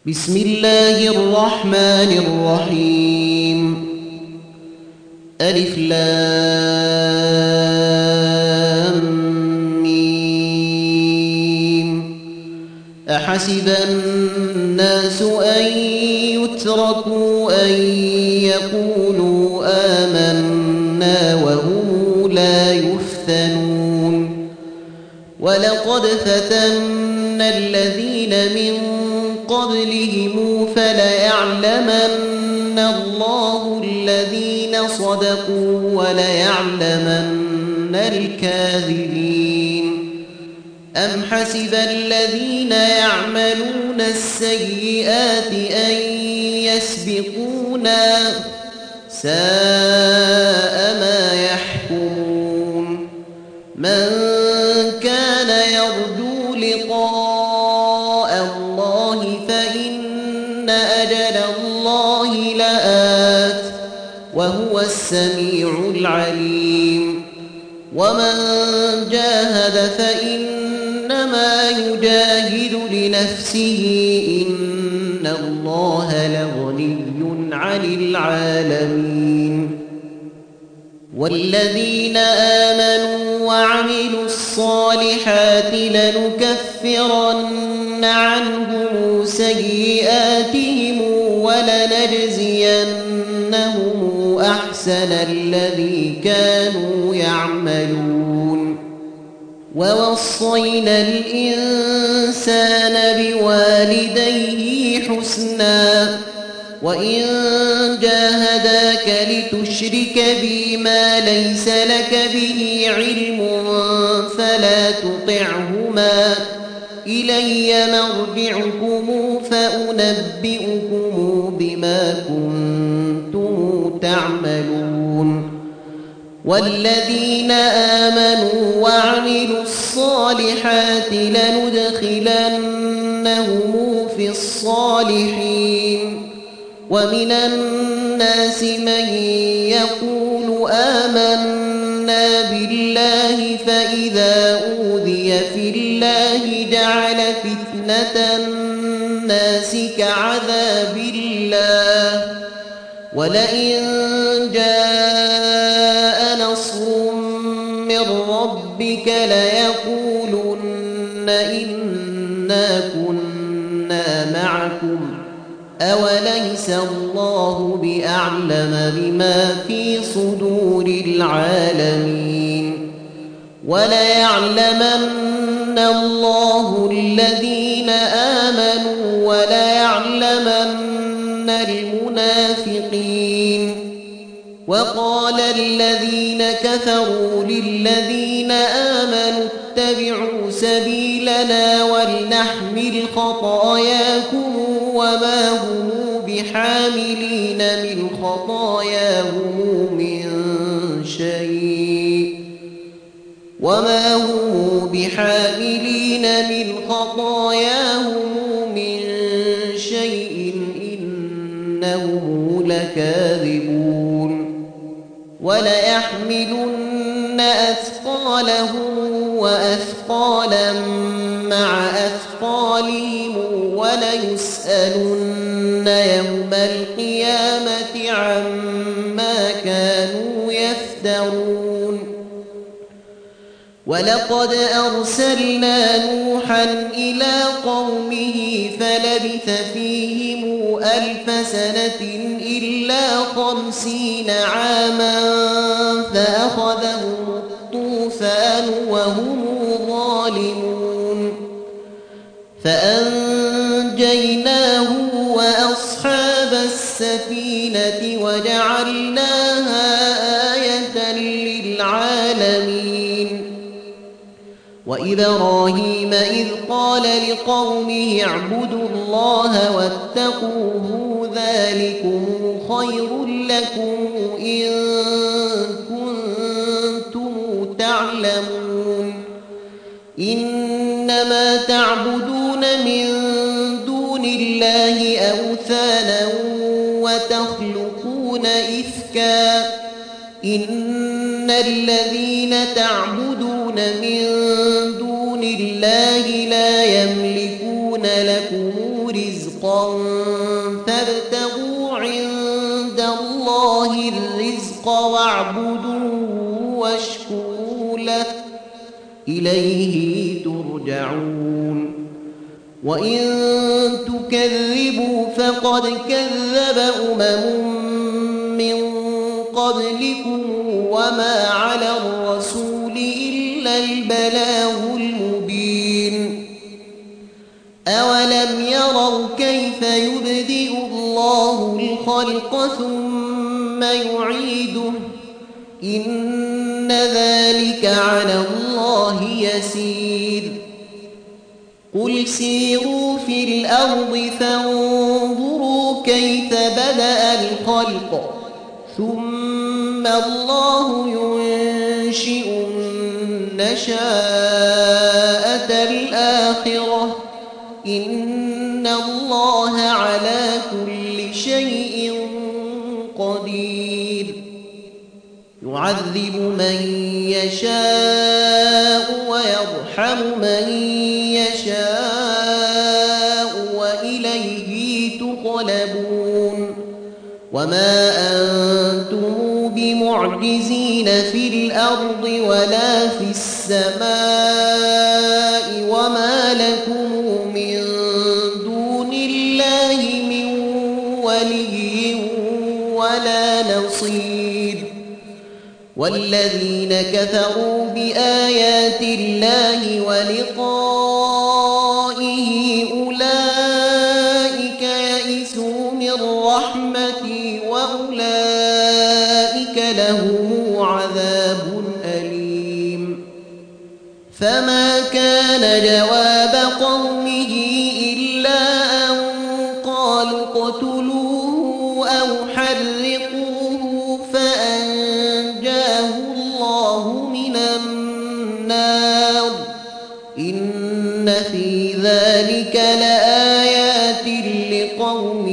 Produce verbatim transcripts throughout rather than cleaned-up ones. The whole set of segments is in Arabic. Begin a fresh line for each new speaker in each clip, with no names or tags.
بسم الله الرحمن الرحيم. ألف لام ميم. أحسب الناس أن يتركوا أن يقولوا آمنا وهم لا يفتنون. ولقد فتنا الذين من قبلهم فليعلمن الله الذين صدقوا وليعلمن الكاذبين. أم حسب الذين يعملون السيئات أن يسبقونا ساء ما يحكمون. من كان يرجو لقاء الله فإن أجل الله لآت وهو السميع العليم. ومن جاهد فإنما يجاهد لنفسه إن الله لغني عن العالمين. والذين آمنوا وعملوا الصالحات لنكفرن عنهم سيئاتهم ولنجزينهم أحسن الذي كانوا يعملون. ووصينا الإنسان بوالديه حسنا وإن جاهداك لتشرك بي ما ليس لك به علم فلا تطعهما إلي مرجعكم فأنبئكم بما كنتم تعملون. والذين آمنوا وعملوا الصالحات لندخلنهم في الصالحين. ومن الناس من يقول آمنا بالله فإذا أوذي في الله جعل فتنة الناس كعذاب الله ولئن جاء نصر من ربك ليقولن إنا كنا معكم أوليس الله بأعلم بما في صدور العالمين. وليعلمن الله الذين آمنوا وليعلمن المنافقين. وقال الذين كفروا للذين آمنوا اتبعوا سبيلنا ولنحمل خطاياكم وما هم بحاملين من خطاياهم من شيء وما هم بحاملين من خطاياهم من شيء إنهم لكاذبون. وليحملن أثقالهم وأثقالا مع أثقالهم وليسألن يوم القيامة عما كانوا يفترون. ولقد أرسلنا نوحا إلى قومه فلبث فيهم ألف سنة إلا خمسين عاما فأخذهم الطوفان وهم ظالمون فأنجيناه وأصحاب السفينة وجعلناها آية للعالمين. وإبراهيم إذ قال لقومه اعبدوا الله واتقوه ذلكم خير لكم إن كنتم تعلمون. إنما تعبدون من دون الله أوثانا وتخلقون إفكا إن الذين تعبدون من دون الله لا يملكون لكم رزقا رزقا فابتغوا عند الله الرزق واعبدوه واشكروا له إليه ترجعون وإن تكذبوا فقد كذب أمم من قبلكم وما على الرسول إلا البلاغ المبين أولم يروا كيف يبدئ الله الخلق ثم يعيده إن ذلك على الله يسير قل سيروا في الأرض فانظروا كيف بدأ الخلق ثم الله ينشئ النشاءة الآخرة إن الله على كل شيء قدير يعذب من يشاء ويرحم من يشاء وإليه تقلبون وما أنتم بمعجزين في الأرض ولا في السماء وما لكم من دون الله من ولي ولا نصير والذين كفروا بآيات الله ولقائه أولئك يئسوا من رحمتي وأولئك لهم عذاب أليم فما كان جواب قومه إلا أن قالوا اقتلوه أو حرقوه فأنجاه الله من النار إن في ذلك لآيات لقوم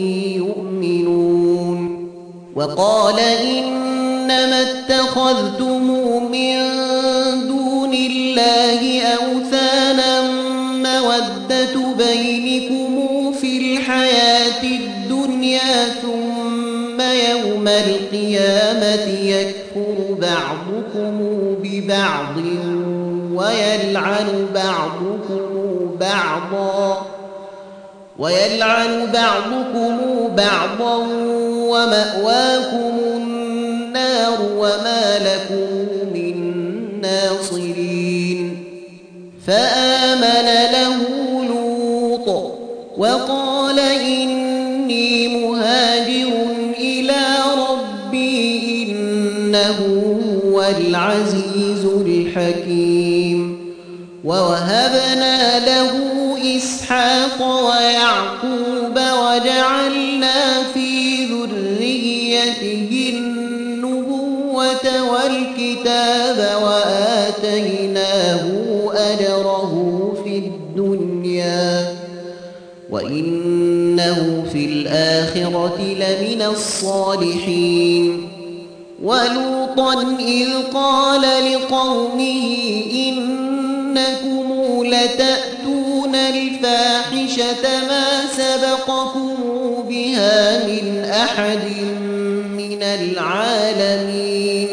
يؤمنون وقال إنما اتخذتم من دون الله أوثانا مودة بينكم في الحياة الدنيا ثم يوم القيامة يكفر بعضكم ببعض ويلعن بعضكم بعضا ويلعن بعضكم بعضا ومأواكم النار وما لكم من ناصرين فآمن له لوط وقال إني مهاجر إلى ربي إنه هو العزيز الحكيم ووهبنا له إسحاق ويعقوب وجعلنا في ذريته النبوة والكتاب وآتيناه أجره في الدنيا وإنه في الآخرة لمن الصالحين ولوطا إذ قال لقومه إنكم لتأتون الفاحشة ما سبقكم بها من أحد من العالمين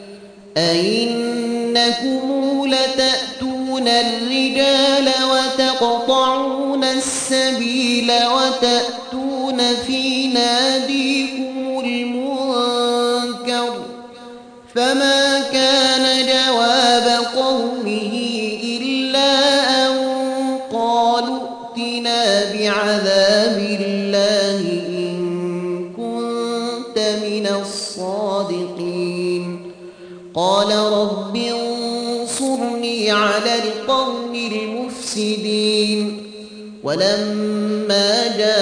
أئنكم لتأتون الرجال وتقطعون السبيل وتأتون في ناديكم المنكر فما كان جواب قومه إلا أن قالوا ائتنا بعذاب الله إن كنت من الصادقين قال رب انصرني على القوم المفسدين ولما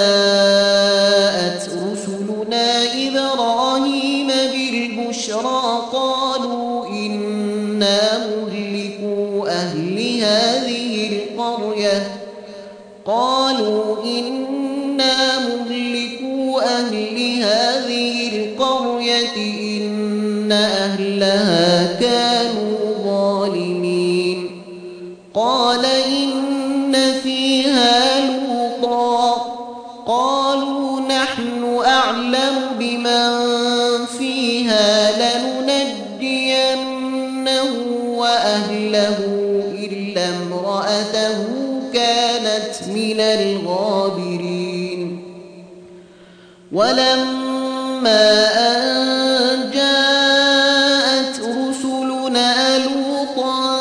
جاءت رسلنا إبراهيم بالبشرى قالوا إنا مهلكو أهل هذه القرية قالوا إنا مهلكو أهل هذه القرية إن أهلها كانوا ظالمين قال إن فيها لوطا قالوا نحن أعلم بمن فيها لننجينه وأهله إلا امرأته كانت من الغابرين ولما أن جاءت رسلنا لوطا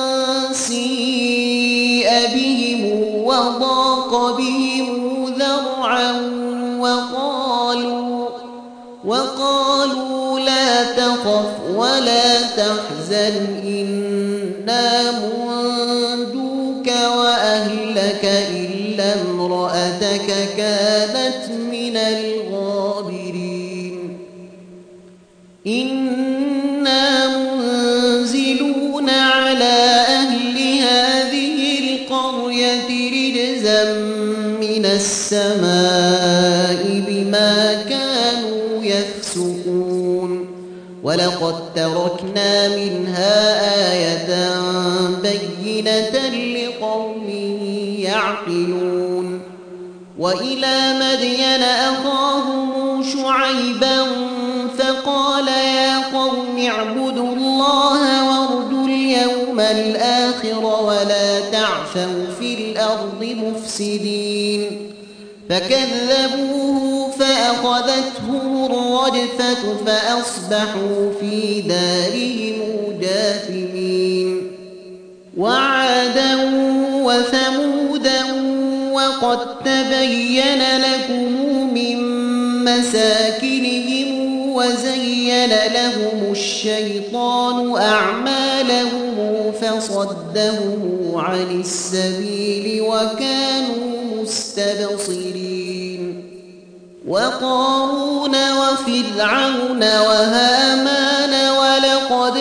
سيء بهم وضاق بهم ذرعا وقالوا, وقالوا لا تخف ولا تحزن إنا منجوك وأهلك إلا امرأتك كانت من الغابرين إنا منزلون على أهل هذه القرية رجزا من السماء بما كانوا يفسقون ولقد تركنا منها آية بينة لقوم يعقلون وإلى مدين أخاهم شعيبا فقال يا قوم اعبدوا الله وارجوا اليوم الآخر ولا تعثوا في الأرض مفسدين فكذبوه فأخذتهم الرجفة فأصبحوا في دارهم جاثمين وعادا وثمودا وقد تبين لكم من مساكنهم وزين لهم الشيطان أعمالهم فصدهم عن السبيل وكانوا مستبصرين وقارون وفرعون وهامان ولقد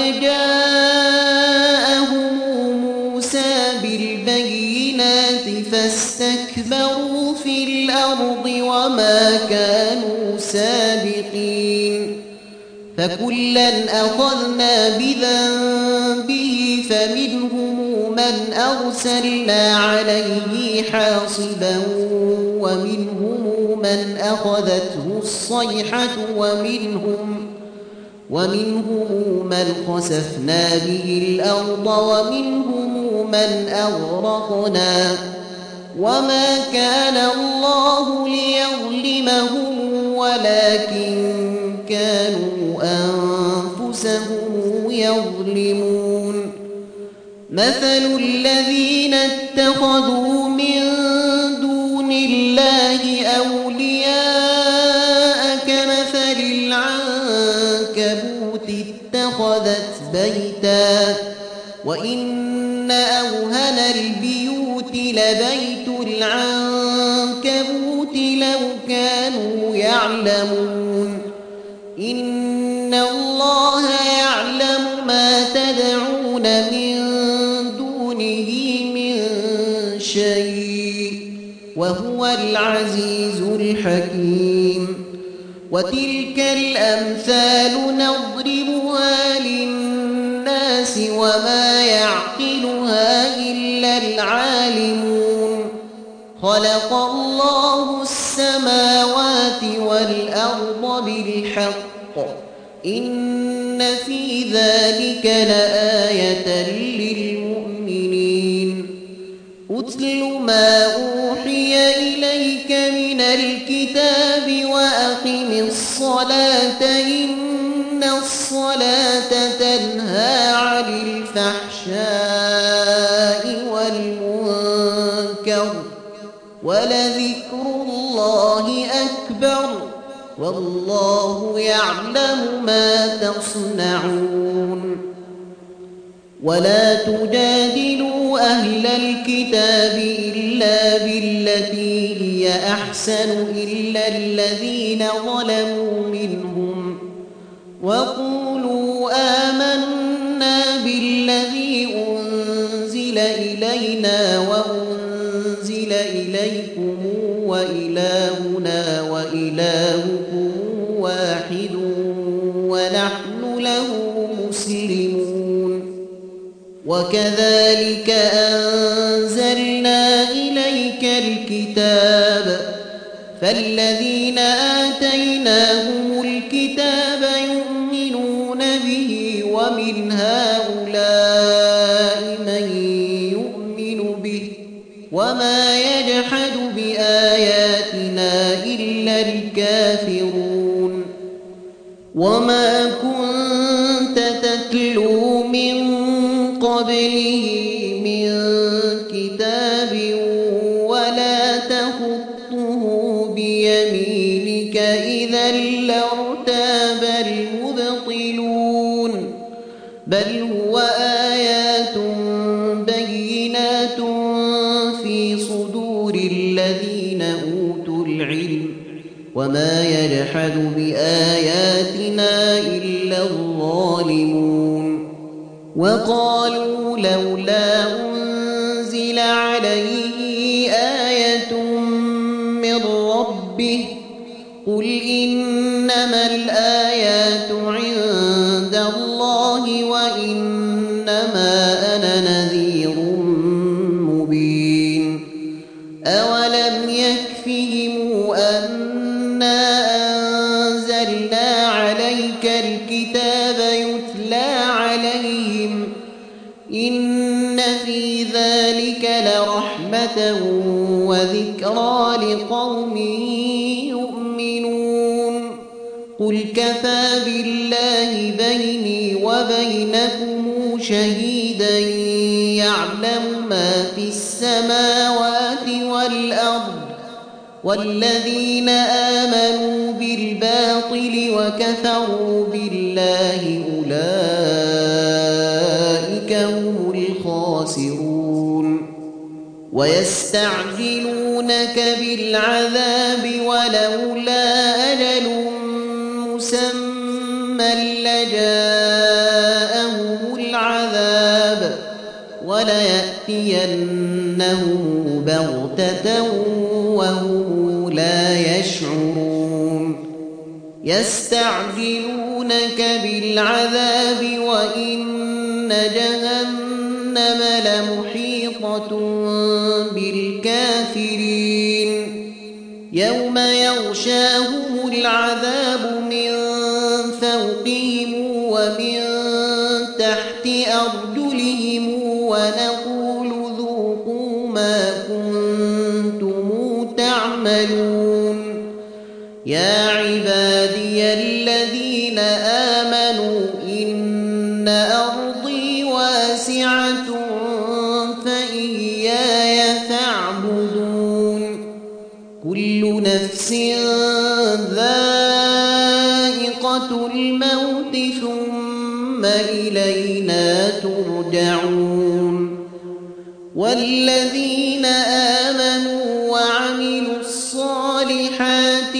جاءهم موسى بالبينات فاستكبروا في الأرض وما كانوا سابقين فكلا أخذنا بذنبه فمنهم من أرسلنا عليه حاصبا ومنهم من أخذته الصيحة ومنهم ومنهم من خسفنا به الأرض ومنهم من أغرقنا وما كان الله ليظلمهم ولكن كانوا أنفسهم يظلمون مثل الذين اتخذوا من دون الله أولياء كمثل العنكبوت اتخذت بيتا وإن أوهن البيوت لبيت العنكبوت لو كانوا يعلمون إن الله يعلم ما تدعون من دونه من شيء وهو العزيز الحكيم وتلك الأمثال نضربها للناس وما يعقلها إلا العالمون خلق الله السماوات والأرض بالحق إن في ذلك لآية للمؤمنين أتل ما أوحي إليك من الكتاب وأقم الصلاة إن الصلاة تنهى عن الفحشاء والمنكر ولذكر الله أكبر والله يعلم ما تصنعون ولا تجادلوا أهل الكتاب إلا بالتي هي أحسن إلا الذين ظلموا منهم وقولوا آمنا بالذي أنزل إلينا وأنزل إليكم وإلهنا وإلهكم واحد ونحن له مسلمون وكذلك أنزلنا إليك الكتاب فالذين آتيناهم الكتاب يؤمنون به ومن هؤلاء من يؤمن به وما يجحد بآياتنا إلا الكافرون وما كنت تتلو من قبله من كتاب ولا تخطه بيمينك إذا لارتاب المبطلون بل هو آيات بينات في صدور الذين أوتوا العلم وما يجحد بآياتنا إلا الظالمون وقالوا لولا أنزل عليه آية من ربه قل إنما الآيات عند الله وإنما أنا نذير مبين أولم يكفهم أنا أنزلنا عليك الكتاب يتلى عليهم إن في ذلك لرحمة وذكرى لقوم يؤمنون قل كفى بالله بيني وبينكم شهيدا يعلم ما في السماوات والأرض والذين آمنوا بالباطل وكفروا بالله أولئك هم الخاسرون ويستعجلونك بالعذاب ولولا أجل مسمى لجاءهم العذاب وليأتينهم بغتة وهم لا يشعرون يستعجلونك بالعذاب وإن جهنم لمحيطة بالكافرين يوم يغشاهم العذاب من فوقهم ومن تحت أرجلهم ونقول ذوقوا ما كنتم تعملون يا عبادي الذين آمنوا إن أرضي واسعة فإياي فاعبدون كل نفس ذائقة الموت ثم إلينا ترجعون والذين آمنوا وعملوا الصالحات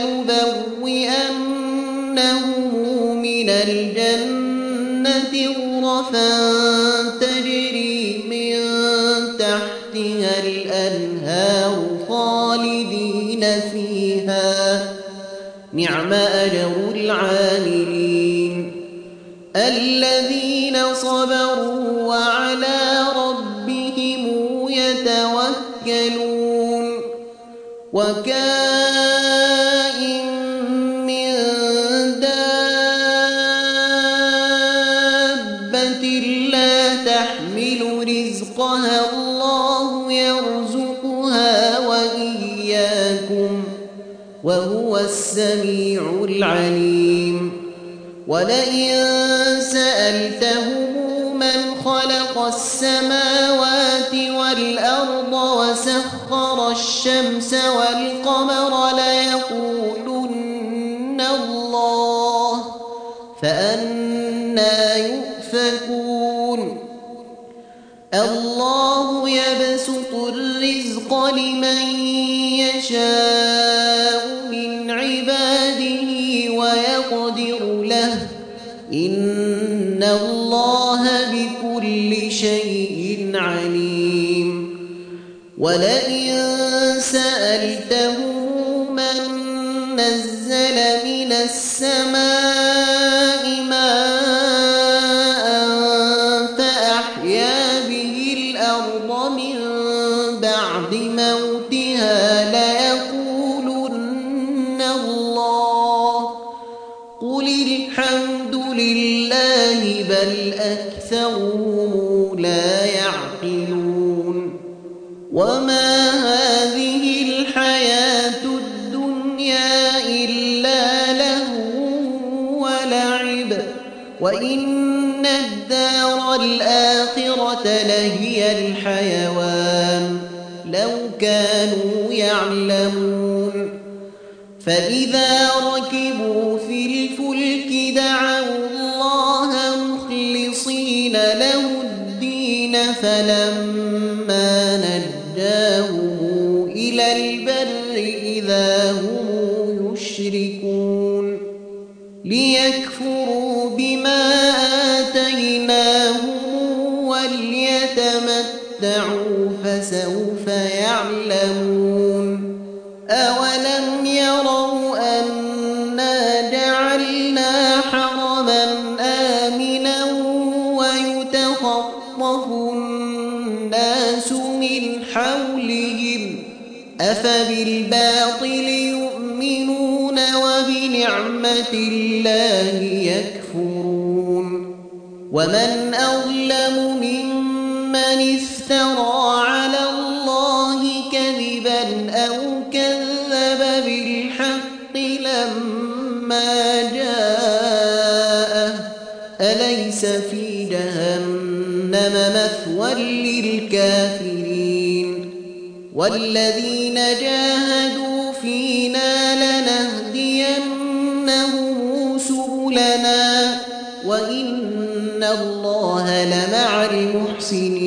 لنبوئنهم من الجنة غرفا تجري من تحتها الأنهار خالدين فيها نعم أجر العاملين الذين صبروا وعلى ربهم يتوكلون وكائن من دابة لا تحمل رزقها الله يرزقها وإياكم وهو السميع العليم ولئن سألتهم من خلق السماوات والأرض وسخر الشمس والقمر ليقولن الله فأنى يؤفكون الله يبسط الرزق لمن يشاء من عباده ويقدر له إن الله بكل شيء عليم ولئن سألتهم من نزل من السماء ماء فأحيا به الأرض من بعد موتها ليقولن وإن الدار الآخرة لهي الحيوان لو كانوا يعلمون فإذا ركبوا في الفلك دعوا الله مخلصين له الدين فلما نجاهم إلى البر إذا هم يشركون ليكفروا بما آتيناهم وليتمتعوا فسوف يعلمون أولم يروا أنا جعلنا حرما آمنا ويتخطف الناس من حولهم أفبالباطل يؤمنون وبنعمة الله يكفرون ومن أظلم ممن افترى على الله كذبا أو كذب بالحق لما جاءه أليس في جهنم مثوى للكافرين والذين جاهدوا فينا لنهدينهم سبلنا وإن الله لمع المحسنين